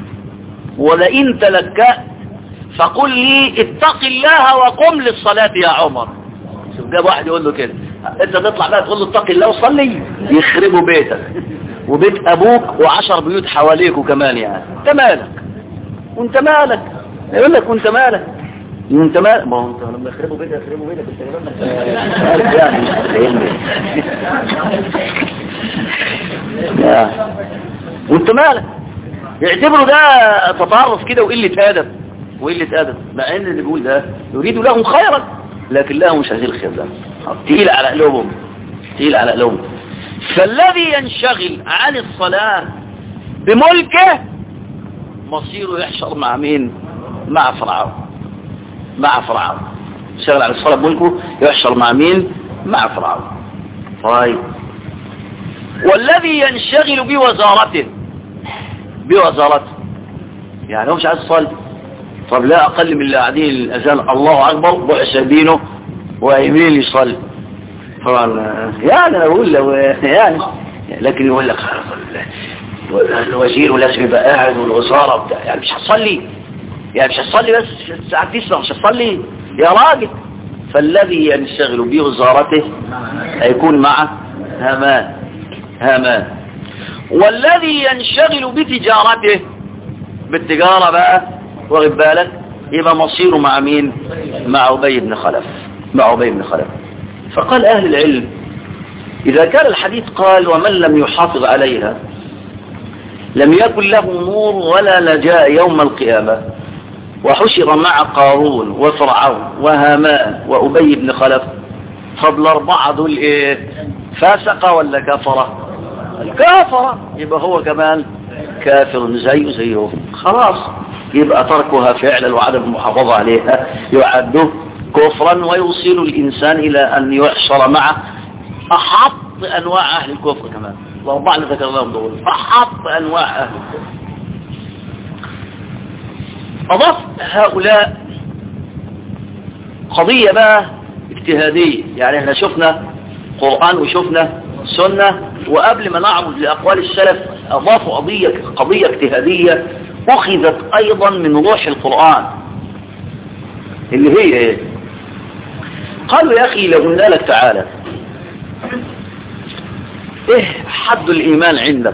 A: ولئن تلكأت فقل لي اتق الله وقم للصلاة يا عمر. شوف جاب واحد يقول له كده، انت تطلع بقى تقول له اتق الله وصلي، يخربوا بيتك وبيت ابوك وعشر بيوت حواليك وكمان. يعني انت مالك وانت مالك، يقول لك وانت مالك وانت مالك، ما هو انت لما يخربوا بيتك يخربوا بيتك انت يعني وانت مالك. يعتبروا ده تطرف كده وقلة ادب وقلة ادب، مع ان اللي بيقول ده يريد لهم خيرا لكن لهم مش هذه الخير، ده تقيل على قلوبهم تقيل على قلوبهم. فالذي ينشغل عن الصلاة بملكه مصيره يحشر مع مين؟ مع فرعون مع فرعون ينشغل عن الصلاة بملكه يحشر مع مين؟ مع فرعون. طيب والذي ينشغل بوزارته بوزارته يعني هو مش عايز يصلي، طب لا اقل من اللي قاعدين الاذان الله اكبر وحسابينه ويمين يصلي طبعا. يعني انا بقول له يعني لكن يقول لك الوزير ولازم يبقى قاعد والوزاره بتاع، يعني مش هتصلي يعني مش هتصلي بس الساعه تسعة مش هتصلي يا راجل. فالذي ينشغل بوزارته هيكون مع هامان هامان والذي ينشغل بتجارته بالتجارة بقى واخد بالك يبقى مصيره مع مين؟ مع أبي بن خلف مع أبي بن خلف. فقال أهل العلم إذا كان الحديث قال ومن لم يحافظ عليها لم يكن له نور ولا نجاء يوم القيامة، وحشر مع قارون وفرعون وهامان وأبي بن خلف، فضل أربعة دول إيه؟ فاسقة ولا كفرة؟ الكافرة، يبقى هو كمان كافر زيه زيه خلاص، يبقى تركها فعلا وعدم المحافظة عليها يعد كفرا ويوصل الإنسان إلى أن يحشر مع أحط أنواع أهل الكفر كمان. الأربعة اللي ذكرناهم دول أحط أنواع أهل الكفر. أضاف هؤلاء قضية بقى اجتهادية، يعني احنا شفنا قرآن وشفنا سنة، وقبل ما نعرض لأقوال السلف أضافوا قضية قضية اجتهادية أخذت أيضا من روح القرآن اللي هي ايه؟ قالوا يا أخي لو قلنا لك تعالى ايه حد الإيمان عندك؟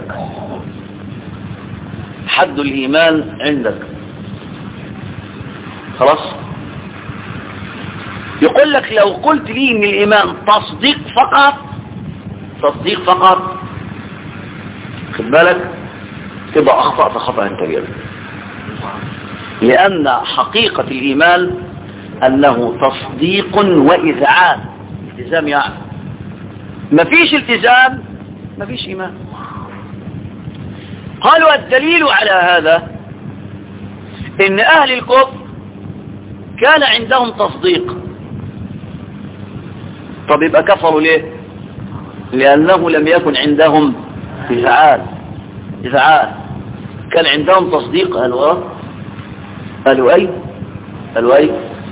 A: حد الإيمان عندك خلاص يقول لك لو قلت لي ان الايمان تصديق فقط تصديق فقط خد بالك تبقى اخطأت خطأ كبيرا، لان حقيقة الايمان انه تصديق واذعان. التزام يعني مفيش التزام مفيش ايمان. قالوا الدليل على هذا ان اهل الكفر كان عندهم تصديق. طب يبقى كفروا ليه؟ لانه لم يكن عندهم اذعان. اذعان كان عندهم تصديق. قالوا اه قالوا اي قالوا اي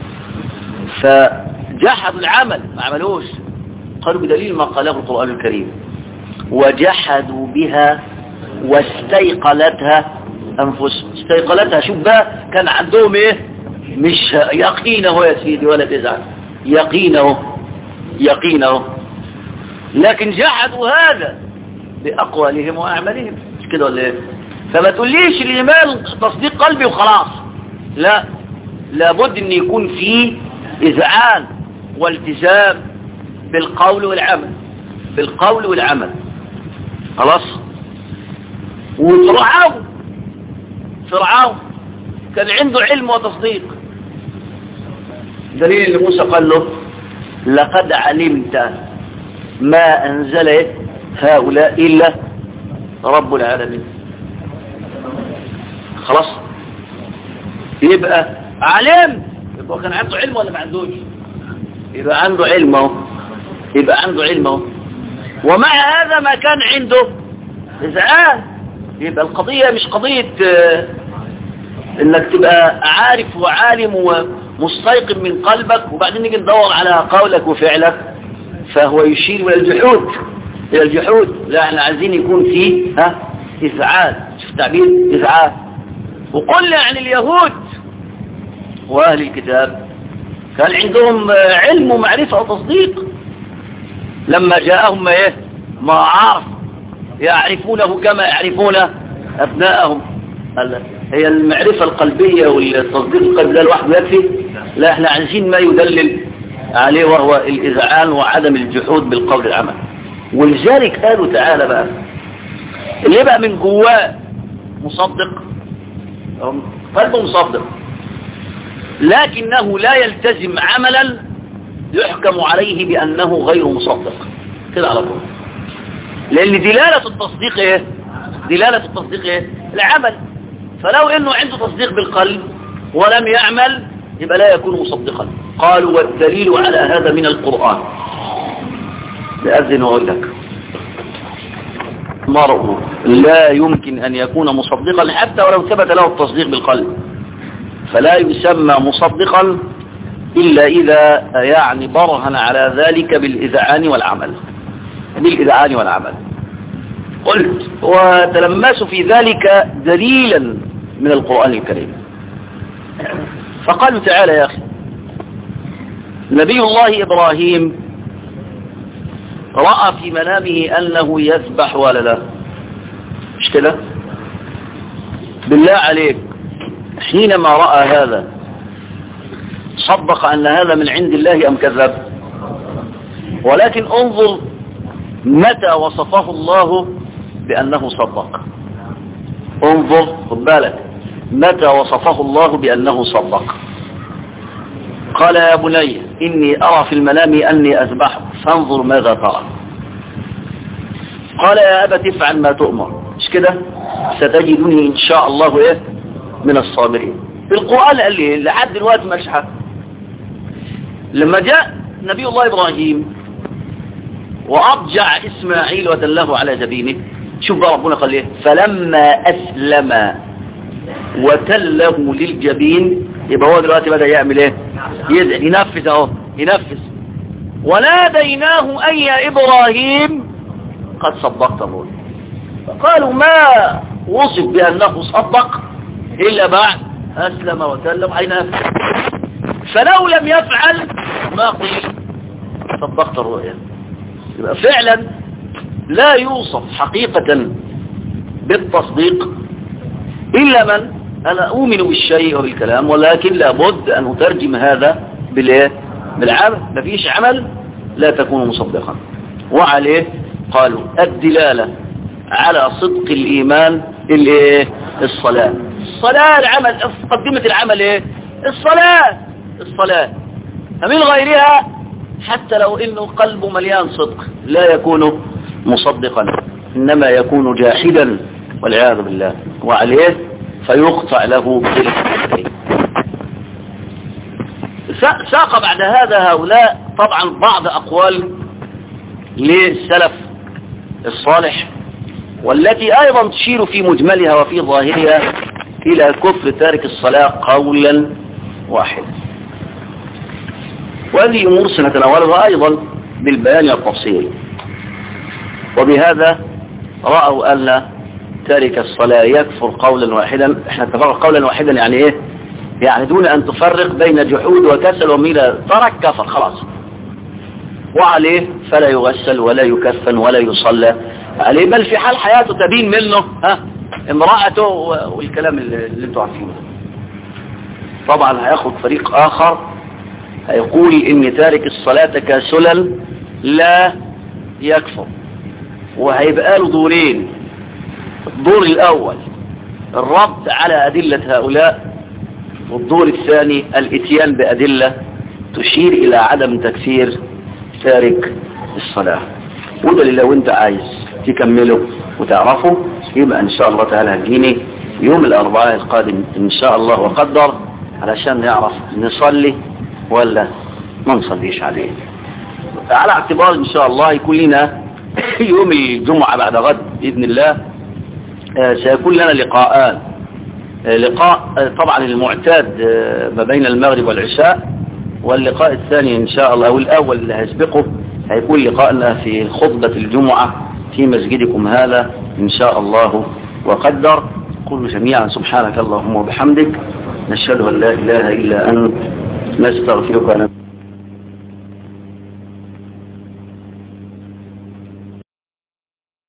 A: فجحدوا العمل ما عملوش. قالوا بدليل ما قاله القرآن الكريم وجحدوا بها واستيقلتها انفسهم. استيقلتها شوف بقى كان عندهم ايه؟ مش يقينه يا سيدي ولا تزعل، يقينه يقينه لكن جحدوا هذا بأقوالهم وأعمالهم. مش كده ولا ايه؟ فما تقوليش الإيمان تصديق قلبي وخلاص، لا، لابد ان يكون فيه إذعان والتزام بالقول والعمل، بالقول والعمل. خلاص. وفرعون فرعون كان عنده علم وتصديق. دليل اللي موسى قال له لقد علمت ما أنزل هؤلاء إلا رب العالمين. خلاص. يبقى علم، يبقى كان عنده علم ولا ما عندوش؟ يبقى عنده علمه يبقى عنده علمه ومع هذا ما كان عنده إذعان. يبقى القضية مش قضية اه انك تبقى عارف وعالم ومستيقن من قلبك وبعدين نيجي ندور على قولك وفعلك فهو يشير الى الجحود الى الجحود. لا، احنا عايزين يكون فيه ها إذعان. شوف تعبير إذعان. وقلنا عن اليهود واهل الكتاب كان عندهم علم ومعرفة وتصديق. لما جاءهم ما ايه ما عرف يعرفونه كما يعرفون ابنائهم. هي المعرفة القلبية والتصديق القلبي ده لوحده يكفي؟ لا، احنا عايزين ما يدلل عليه وهو الإذعان وعدم الجحود بالقول العمل. ولذلك قالوا تعالى بقى اللي بقى من جواه مصدق قلبه مصدق لكنه لا يلتزم عملا يحكم عليه بأنه غير مصدق كده على طول. لأن دلالة التصديق ايه؟ دلالة التصديق ايه؟ العمل. فلو انه عنده تصديق بالقلب ولم يعمل يبقى لا يكون مصدقا. قالوا والدليل على هذا من القرآن. لأذن وأقول لك المرء لا يمكن أن يكون مصدقا حتى ولو ثبت له التصديق بالقلب، فلا يسمى مصدقا إلا إذا يعني برهن على ذلك بالإذعان والعمل بالإذعان والعمل. قلت وتلمسوا في ذلك دليلا من القرآن الكريم. فقالوا تعالى يا أخي نبي الله إبراهيم رأى في منامه أنه يذبح ولده. مش كده؟ بالله عليك حينما رأى هذا صدق أن هذا من عند الله أم كذب؟ ولكن انظر متى وصفه الله بأنه صدق. انظر خد بالك متى وصفه الله بأنه صدق. قال يا بني إني أرى في المنام أني أذبحك فانظر ماذا ترى. قال يا أبت افعل ما تؤمر. مش كده؟ ستجدني إن شاء الله إيه من الصابرين. القرآن قال لي لحد دلوقتي مش حق. لما جاء نبي الله إبراهيم وأضجع إسماعيل وتله على جبينه شوف بقى ربنا قال ليه فلما أسلم وتله للجبين. يبقى هو دلوقتي بدأ يعمل ايه يدعي ينفذ اهو ينفذ. وناديناه أي يا إبراهيم قد صدقت الرؤيا. فقالوا ما وصف بأنه صدق إلا بعد أسلم وتلم أين أفعل. فلو لم يفعل ما قيل صدقت الرؤيا. يبقى فعلا لا يوصف حقيقة بالتصديق إلا من أنا أؤمن بالشيء وبالكلام، ولكن لابد أن أترجم هذا بالإيه بالعمل مفيش عمل لا تكون مصدقا. وعليه قالوا الدلالة على صدق الإيمان الايه الصلاة. الصلاة العمل قدمة العمل ايه الصلاة الصلاة فمن غيرها حتى لو انه قلبه مليان صدق لا يكون مصدقا انما يكون جاحدا والعياذ بالله. وعليه فيقطع له بالحديث. ساق بعد هذا هؤلاء طبعا بعض أقوال للسلف الصالح والتي أيضا تشير في مجملها وفي ظاهرها إلى كفر تارك الصلاة قولا واحدا. وهذه أمور سنتناولها أيضا بالبيان والتفصيل. وبهذا رأوا أن تارك الصلاة يكفر قولا واحدا. احنا اتفقنا قولا واحدا يعني ايه؟ يعني دون ان تفرق بين جحود وكسل وميلة ترك كفر خلاص. وعليه فلا يغسل ولا يكفن ولا يصلى عليه بل في حال حياته تبين منه ها امرأته والكلام اللي انتوا عارفينه. طبعا هياخد فريق اخر هيقول ان تارك الصلاة تكاسلا لا يكفر وهيبقى له دورين. الدور الاول الرد على ادلة هؤلاء والدور الثاني الاتيان بادلة تشير الى عدم تكفير تارك الصلاة. وده اللي لو انت عايز تكمله وتعرفه يبقى ان شاء الله تعالى هتجيني يوم الاربعاء القادم ان شاء الله وقدر علشان نعرف نصلي ولا ما نصليش عليه على اعتبار ان شاء الله يكون لنا يوم الجمعة بعد غد بإذن الله سيكون لنا لقاءان. لقاء طبعا المعتاد ما بين المغرب والعشاء واللقاء الثاني ان شاء الله والاول اللي هيسبقه هيكون لقاءنا في خطبة الجمعة في مسجدكم هذا ان شاء الله وقدر. قولوا جميعا سبحانك اللهم وبحمدك نشهد ان لا اله الا انت نستغفرك ونتوب